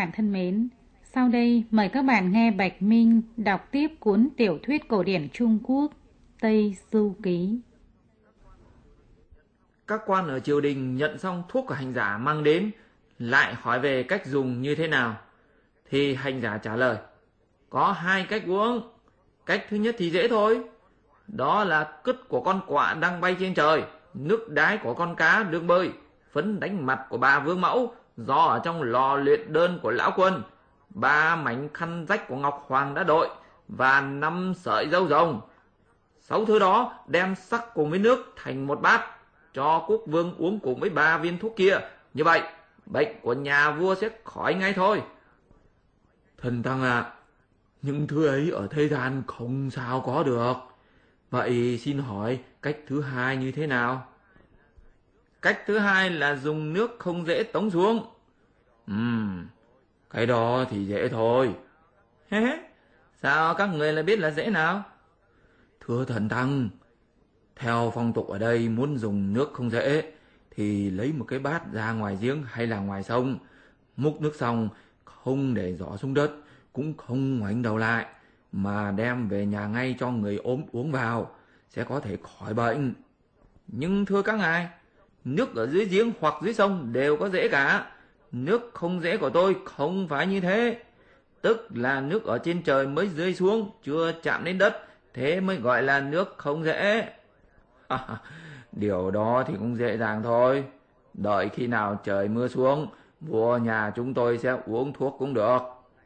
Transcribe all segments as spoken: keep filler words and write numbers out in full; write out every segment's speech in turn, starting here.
bạn thân mến, sau đây mời các bạn nghe Bạch Minh đọc tiếp cuốn tiểu thuyết cổ điển Trung Quốc Tây Du Ký. Các quan ở triều đình nhận xong thuốc của hành giả mang đến, lại hỏi về cách dùng như thế nào. Thì hành giả trả lời, có hai cách uống. Cách thứ nhất thì dễ thôi. Đó là cứt của con quạ đang bay trên trời, nước đái của con cá đương bơi, phấn đánh mặt của bà Vương Mẫu, gió ở trong lò luyện đơn của lão quân, ba mảnh khăn rách của Ngọc Hoàng đã đội, và năm sợi dâu rồng. Sáu thứ đó đem sắc cùng với nước thành một bát, cho quốc vương uống cùng với ba viên thuốc kia. Như vậy, bệnh của nhà vua sẽ khỏi ngay thôi. Thần tăng ạ, à, những thứ ấy ở thế gian không sao có được. Vậy xin hỏi cách thứ hai như thế nào? Cách thứ hai là dùng nước không dễ tống xuống. Ừm, cái đó thì dễ thôi. Hế, sao các người lại biết là dễ nào? Thưa thần tăng, theo phong tục ở đây muốn dùng nước không dễ thì lấy một cái bát ra ngoài giếng hay là ngoài sông, múc nước xong không để giỏ xuống đất, cũng không ngoảnh đầu lại, mà đem về nhà ngay cho người ốm uống vào, sẽ có thể khỏi bệnh. Nhưng thưa các ngài, nước ở dưới giếng hoặc dưới sông đều có rễ cả. Nước không rễ của tôi không phải như thế. Tức là nước ở trên trời mới rơi xuống, chưa chạm đến đất, thế mới gọi là nước không rễ. À, điều đó thì cũng dễ dàng thôi. Đợi khi nào trời mưa xuống, vua nhà chúng tôi sẽ uống thuốc cũng được.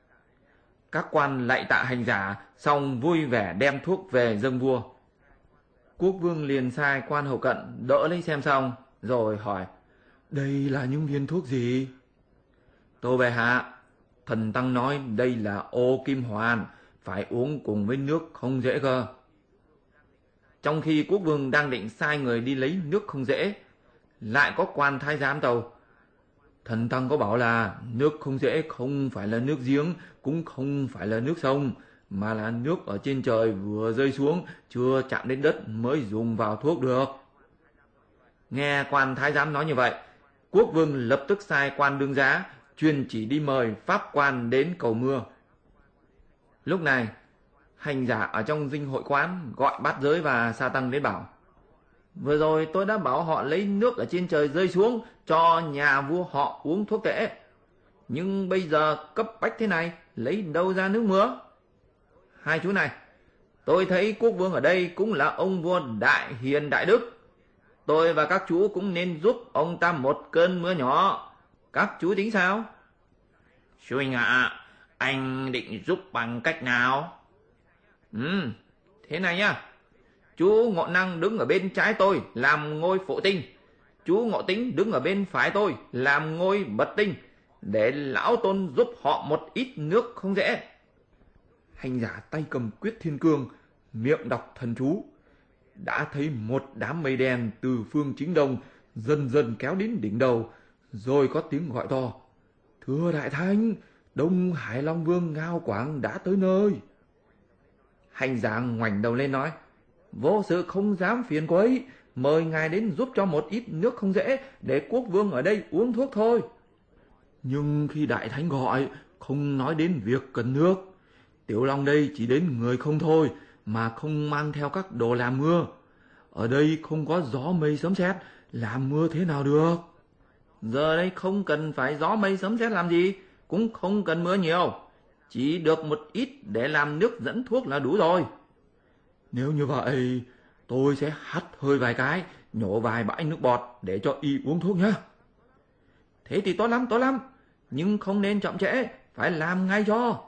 Các quan lạy tạ hành giả, xong vui vẻ đem thuốc về dâng vua. Quốc vương liền sai quan hầu cận đỡ lấy xem xong, rồi hỏi, đây là những viên thuốc gì? Tô bệ hạ, thần tăng nói đây là ô kim hoàn, phải uống cùng với nước không dễ cơ. Trong khi quốc vương đang định sai người đi lấy nước không dễ, lại có quan thái giám tâu, thần tăng có bảo là nước không dễ không phải là nước giếng, cũng không phải là nước sông, mà là nước ở trên trời vừa rơi xuống, chưa chạm đến đất mới dùng vào thuốc được. Nghe quan thái giám nói như vậy, quốc vương lập tức sai quan đương giá truyền chỉ đi mời pháp quan đến cầu mưa. Lúc này, hành giả ở trong dinh hội quán gọi bát giới và sa tăng đến bảo, vừa rồi tôi đã bảo họ lấy nước ở trên trời rơi xuống cho nhà vua họ uống thuốc tễ, nhưng bây giờ cấp bách thế này, lấy đâu ra nước mưa? Hai chú này, tôi thấy quốc vương ở đây cũng là ông vua đại hiền đại đức, tôi và các chú cũng nên giúp ông ta một cơn mưa nhỏ. Các chú tính sao? Sư huynh ạ, à, anh định giúp bằng cách nào? Ừ, thế này nhá. Chú Ngộ Năng đứng ở bên trái tôi làm ngôi phụ tinh, chú Ngộ Tính đứng ở bên phải tôi làm ngôi bật tinh, để lão tôn giúp họ một ít nước không dễ. Hành giả tay cầm quyết thiên cương, miệng đọc thần chú. Đã thấy một đám mây đen từ phương chính đông dần dần kéo đến đỉnh đầu, rồi có tiếng gọi to, thưa đại thánh, Đông Hải Long Vương Ngao Quảng đã tới nơi. Hành giả ngoảnh đầu lên nói, vô sự không dám phiền quấy, mời ngài đến giúp cho một ít nước không dễ, để quốc vương ở đây uống thuốc thôi. Nhưng khi đại thánh gọi, không nói đến việc cần nước. Tiểu Long đây chỉ đến người không thôi, mà không mang theo các đồ làm mưa. Ở đây không có gió mây sấm sét, làm mưa thế nào được? Giờ đây không cần phải gió mây sấm sét làm gì, cũng không cần mưa nhiều, chỉ được một ít để làm nước dẫn thuốc là đủ rồi. Nếu như vậy, tôi sẽ hắt hơi vài cái, nhổ vài bãi nước bọt để cho y uống thuốc nhá. Thế thì tốt lắm, tốt lắm, nhưng không nên chậm trễ, phải làm ngay cho.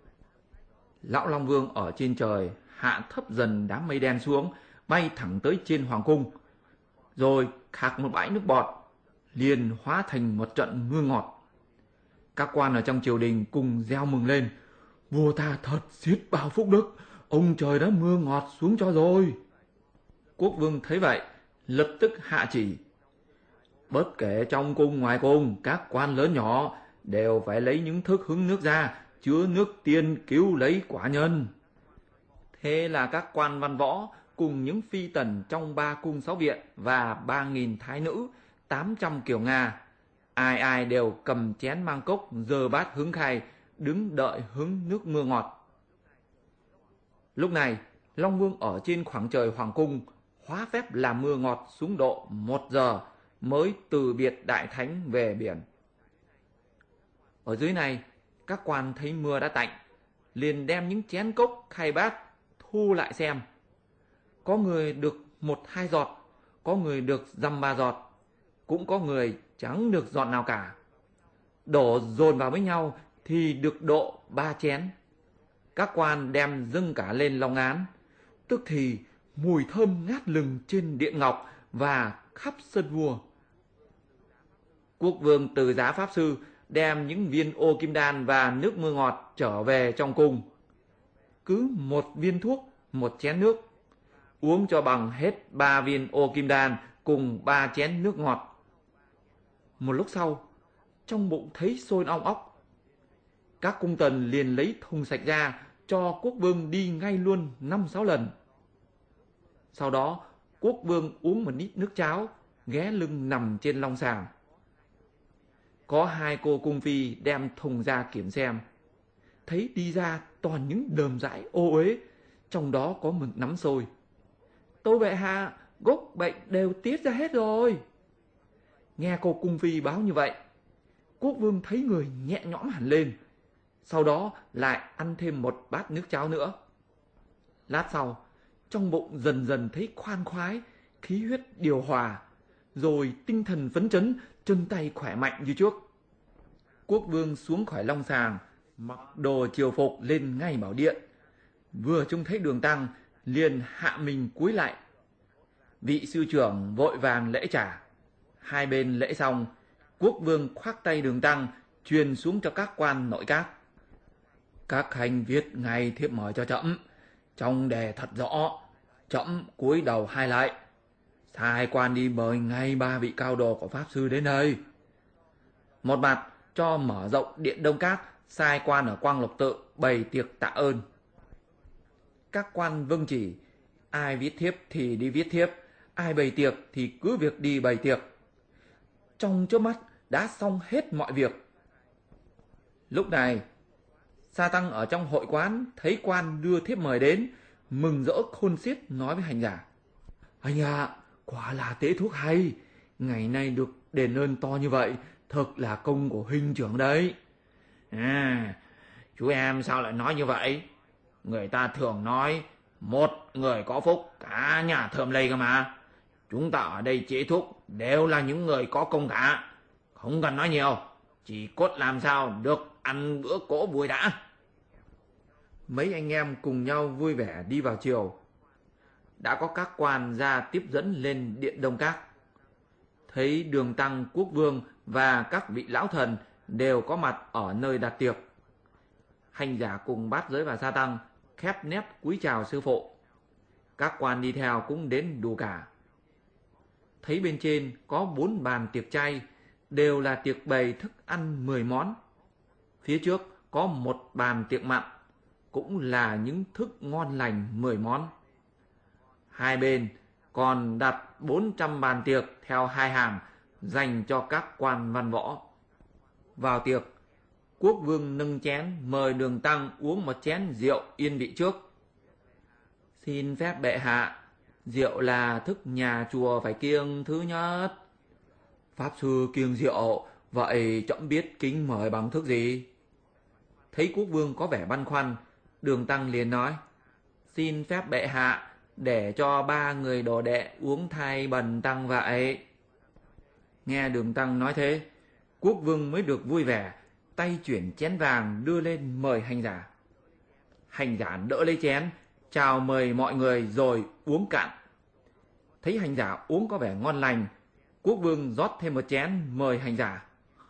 Lão Long Vương ở trên trời hạ thấp dần đám mây đen xuống, bay thẳng tới trên hoàng cung, rồi khạc một bãi nước bọt, liền hóa thành một trận mưa ngọt. Các quan ở trong triều đình cùng reo mừng lên, vua ta thật xiết bao phúc đức, ông trời đã mưa ngọt xuống cho rồi. Quốc vương thấy vậy, lập tức hạ chỉ, bất kể trong cung ngoài cung, các quan lớn nhỏ đều phải lấy những thức hứng nước ra, chứa nước tiên cứu lấy quả nhân. Thế là các quan văn võ cùng những phi tần trong ba cung sáu viện và ba nghìn thái nữ, tám trăm kiều Nga, Ai ai đều cầm chén mang cốc, giơ bát hứng khai, đứng đợi hứng nước mưa ngọt. Lúc này, Long Vương ở trên khoảng trời hoàng cung, hóa phép làm mưa ngọt xuống độ một giờ mới từ biệt đại thánh về biển. Ở dưới này, các quan thấy mưa đã tạnh, liền đem những chén cốc khay bát thu lại xem. Có người được một hai giọt, có người được dăm ba giọt, cũng có người chẳng được giọt nào cả. Đổ dồn vào với nhau thì được độ ba chén. Các quan đem dâng cả lên long án, tức thì mùi thơm ngát lừng trên điện ngọc và khắp sân vua. Quốc vương Từ Giá Pháp Sư đem những viên ô kim đan và nước mưa ngọt trở về trong cung. Cứ một viên thuốc, một chén nước, uống cho bằng hết ba viên ô kim đan cùng ba chén nước ngọt. Một lúc sau, trong bụng thấy sôi ong óc. Các cung tần liền lấy thùng sạch ra cho quốc vương đi ngay luôn năm sáu lần. Sau đó, quốc vương uống một ít nước cháo, ghé lưng nằm trên long sàng. Có hai cô cung phi đem thùng ra kiểm xem, thấy đi ra toàn những đờm dãi ô uế, trong đó có một nắm sôi. Tâu bệ hạ, gốc bệnh đều tiết ra hết rồi. Nghe cô cung phi báo như vậy, quốc vương thấy người nhẹ nhõm hẳn lên. Sau đó lại ăn thêm một bát nước cháo nữa. Lát sau, trong bụng dần dần thấy khoan khoái, khí huyết điều hòa, rồi tinh thần phấn chấn, chân tay khỏe mạnh như trước. Quốc vương xuống khỏi long sàng, mặc đồ triều phục lên ngay bảo điện. Vừa trông thấy Đường Tăng, liền hạ mình cúi lại. Vị sư trưởng vội vàng lễ trả. Hai bên lễ xong, quốc vương khoác tay Đường Tăng, truyền xuống cho các quan nội các. Các khanh viết ngay thiếp mời cho trẫm, trong đề thật rõ. Trẫm cúi đầu hai lại, sai quan đi mời ngay ba vị cao đồ của pháp sư đến đây. Một mặt cho mở rộng điện Đông Các, sai quan ở Quang Lộc Tự bày tiệc tạ ơn. Các quan vâng chỉ, ai viết thiếp thì đi viết thiếp, ai bày tiệc thì cứ việc đi bày tiệc. Trong chớp mắt đã xong hết mọi việc. Lúc này, Sa Tăng ở trong hội quán thấy quan đưa thiếp mời đến, mừng rỡ khôn xiết nói với hành giả: Anh ạ, à, quả là tế thuốc hay, ngày nay được đền ơn to như vậy, thật là công của huynh trưởng đấy. À, chú em sao lại nói như vậy? Người ta thường nói một người có phúc, cả nhà thơm lây cơ mà. Chúng ta ở đây chế thuốc đều là những người có công cả, không cần nói nhiều, chỉ cốt làm sao được ăn bữa cỗ vui đã. Mấy anh em cùng nhau vui vẻ đi vào chiều. Đã có các quan ra tiếp dẫn lên điện Đông Các. Thấy Đường Tăng, quốc vương và các vị lão thần đều có mặt ở nơi đặt tiệc. Hành giả cùng Bát Giới và Sa Tăng khép nép cúi chào sư phụ. Các quan đi theo cũng đến đủ cả. Thấy bên trên có bốn bàn tiệc chay, đều là tiệc bày thức ăn mười món. Phía trước có một bàn tiệc mặn, cũng là những thức ngon lành mười món. Hai bên còn đặt bốn trăm bàn tiệc theo hai hàng, dành cho các quan văn võ. Vào tiệc, quốc vương nâng chén mời Đường Tăng uống một chén rượu yên vị trước. Xin phép bệ hạ, rượu là thức nhà chùa phải kiêng thứ nhất. Pháp sư kiêng rượu, vậy trẫm biết kính mời bằng thức gì? Thấy quốc vương có vẻ băn khoăn, Đường Tăng liền nói: Xin phép bệ hạ, để cho ba người đồ đệ uống thay bần tăng vậy. Nghe Đường Tăng nói thế, quốc vương mới được vui vẻ, tay chuyển chén vàng đưa lên mời hành giả. Hành giả đỡ lấy chén, chào mời mọi người rồi uống cạn. Thấy hành giả uống có vẻ ngon lành, quốc vương rót thêm một chén mời hành giả.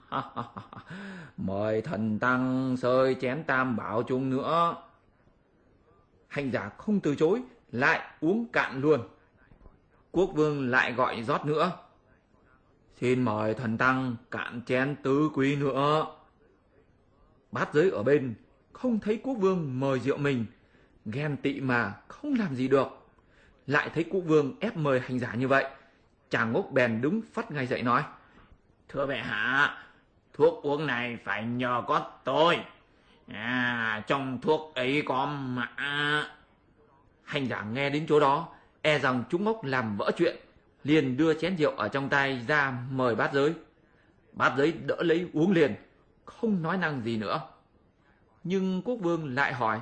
Mời thần tăng xơi chén tam bảo chung nữa. Hành giả không từ chối, lại uống cạn luôn. Quốc vương lại gọi rót nữa. Xin mời thần tăng cạn chén tứ quý nữa. Bát Giới ở bên không thấy quốc vương mời rượu mình, ghen tị mà không làm gì được. Lại thấy quốc vương ép mời hành giả như vậy, chàng ngốc bèn đứng phắt ngay dậy nói: Thưa bệ hạ, thuốc uống này phải nhờ có tôi. À, trong thuốc ấy có mã. Hành giả nghe đến chỗ đó, e rằng Trúc Mốc làm vỡ chuyện, liền đưa chén rượu ở trong tay ra mời bát giới. Bát giới đỡ lấy uống liền, không nói năng gì nữa. Nhưng quốc vương lại hỏi: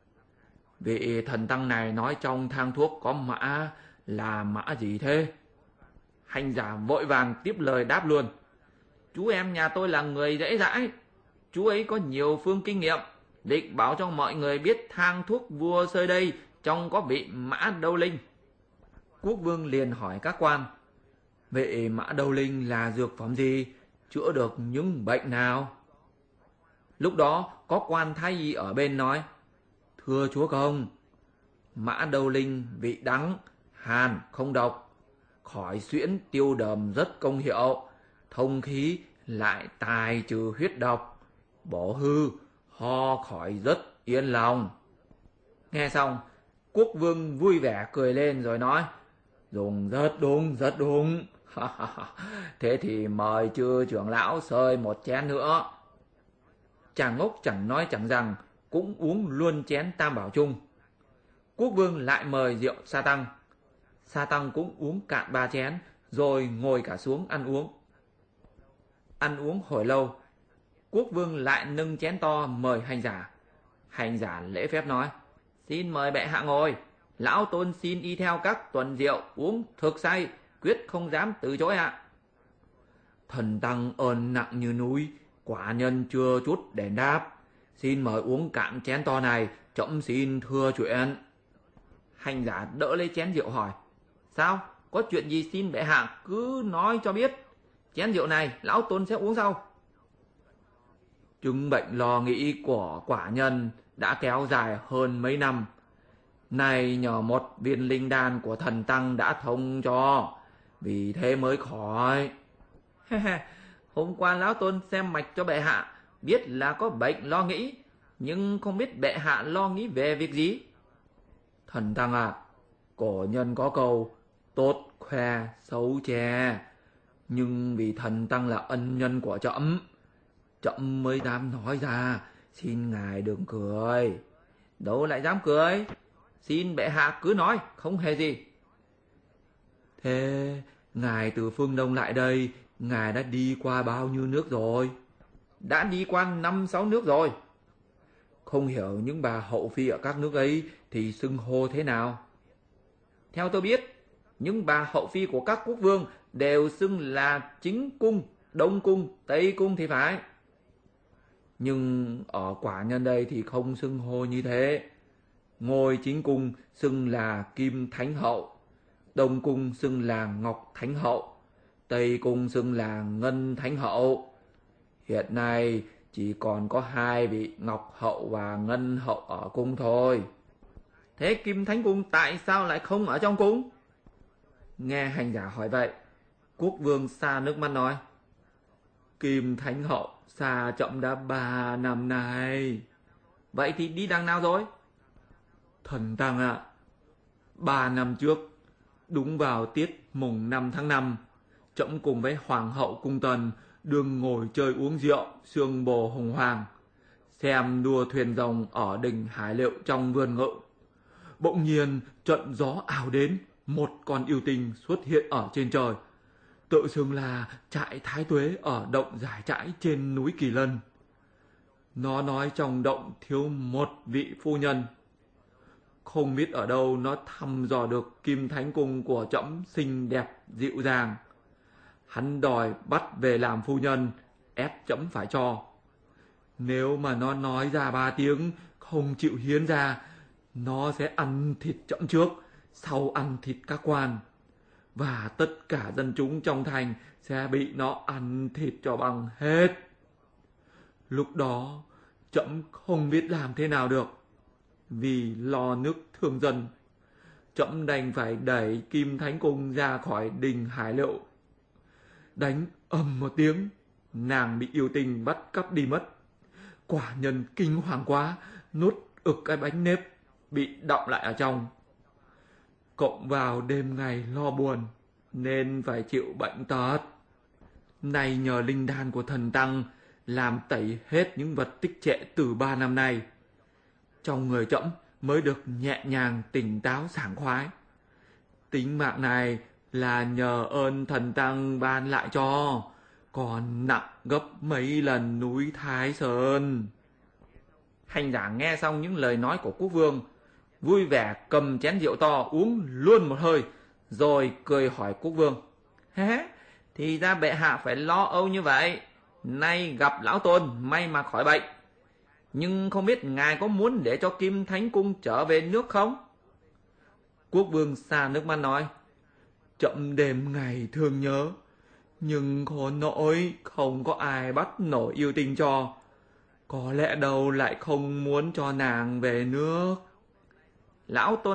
vị thần tăng này nói trong thang thuốc có mã là mã gì thế? Hành giả vội vàng tiếp lời đáp luôn: Chú em nhà tôi là người dễ dãi, chú ấy có nhiều phương kinh nghiệm, định báo cho mọi người biết thang thuốc vua sơi đây trong có bị mã đâu linh. Quốc vương liền hỏi các quan: vậy mã đâu linh là dược phẩm gì, chữa được những bệnh nào? Lúc đó có quan thái y ở bên nói: thưa chúa công, mã đâu linh vị đắng, hàn không độc, khỏi suyễn tiêu đờm rất công hiệu, thông khí lại tài trừ huyết độc, bổ hư, ho khỏi rất yên lòng. Nghe xong, quốc vương vui vẻ cười lên rồi nói: dùng rất đúng, rất đúng. Thế thì mời chư trưởng lão sơi một chén nữa. Chàng ngốc chẳng nói chẳng rằng, cũng uống luôn chén tam bảo chung. Quốc vương lại mời rượu sa tăng. Sa tăng cũng uống cạn ba chén, rồi ngồi cả xuống ăn uống. Ăn uống hồi lâu, quốc vương lại nâng chén to mời hành giả. Hành giả lễ phép nói: xin mời bệ hạ ngồi, lão tôn xin y theo các tuần rượu uống thực say, quyết không dám từ chối ạ. Thần tăng ơn nặng như núi, quả nhân chưa chút đền đáp, xin mời uống cạn chén to này, trẫm xin thưa chuyện. Hành giả đỡ lấy chén rượu hỏi: sao, có chuyện gì xin bệ hạ cứ nói cho biết, chén rượu này lão tôn sẽ uống sau. Chứng bệnh lo nghĩ của quả nhân đã kéo dài hơn mấy năm, nay nhờ một viên linh đan của thần tăng đã thông cho, vì thế mới khỏi. Hôm qua lão tôn xem mạch cho bệ hạ, biết là có bệnh lo nghĩ, nhưng không biết bệ hạ lo nghĩ về việc gì. Thần tăng à, cổ nhân có câu tốt khoe xấu che, nhưng vì thần tăng là ân nhân của trẫm, trẫm mới dám nói ra, xin ngài đừng cười. Đâu lại dám cười, xin bệ hạ cứ nói, không hề gì. Thế ngài từ phương Đông lại đây, ngài đã đi qua bao nhiêu nước rồi? Đã đi qua năm sáu nước rồi. Không hiểu những bà hậu phi ở các nước ấy thì xưng hô thế nào? Theo tôi biết, những bà hậu phi của các quốc vương đều xưng là chính cung, đông cung, tây cung thì phải. Nhưng ở quả nhân đây thì không xưng hô như thế. Ngôi chính cung xưng là Kim Thánh Hậu, đông cung xưng là Ngọc Thánh Hậu, tây cung xưng là Ngân Thánh Hậu. Hiện nay chỉ còn có hai vị Ngọc Hậu và Ngân Hậu ở cung thôi. Thế Kim Thánh Cung tại sao lại không ở trong cung? Nghe hành giả hỏi vậy, quốc vương xa nước mắt nói: Kim Thánh Hậu xa trẫm đã ba năm nay. Vậy thì đi đằng nào rồi? Thần tăng ạ, à, ba năm trước, đúng vào tiết mùng năm tháng năm, trẫm cùng với Hoàng hậu Cung Tần đương ngồi chơi uống rượu sương bồ hồng hoàng, xem đua thuyền rồng ở đỉnh Hải Liệu trong vườn ngự. Bỗng nhiên trận gió ảo đến, một con yêu tinh xuất hiện ở trên trời, tự xưng là trại Thái Tuế ở động Giải Trãi trên núi Kỳ Lân. Nó nói trong động thiếu một vị phu nhân. Không biết ở đâu nó thăm dò được Kim Thánh Cung của trẫm xinh đẹp dịu dàng. Hắn đòi bắt về làm phu nhân, ép trẫm phải cho. Nếu mà nó nói ra ba tiếng không chịu hiến ra, nó sẽ ăn thịt trẫm trước, sau ăn thịt các quan, và tất cả dân chúng trong thành sẽ bị nó ăn thịt cho bằng hết. Lúc đó trẫm không biết làm thế nào được. Vì lo nước thương dân, trẫm đành phải đẩy Kim Thánh Cung ra khỏi đình Hải Liệu. Đánh ầm một tiếng, nàng bị yêu tinh bắt cắp đi mất. Quả nhân kinh hoàng quá, nuốt ực cái bánh nếp bị đọng lại ở trong. Cộng vào đêm ngày lo buồn nên phải chịu bệnh tật. Nay nhờ linh đan của thần tăng làm tẩy hết những vật tích trệ từ ba năm nay. Trong người trẫm mới được nhẹ nhàng, tỉnh táo, sảng khoái. Tính mạng này là nhờ ơn thần tăng ban lại cho, còn nặng gấp mấy lần núi Thái Sơn. Hành giả nghe xong những lời nói của quốc vương, vui vẻ cầm chén rượu to uống luôn một hơi, rồi cười hỏi quốc vương: Hé, thì ra bệ hạ phải lo âu như vậy. Nay gặp lão tôn may mà khỏi bệnh. Nhưng không biết ngài có muốn để cho Kim Thánh Cung trở về nước không? Quốc vương xa nước mắt nói: Trẫm đêm ngày thương nhớ, nhưng khổ nỗi không có ai bắt nổi yêu tình cho. Có lẽ đâu lại không muốn cho nàng về nước. Lão tôn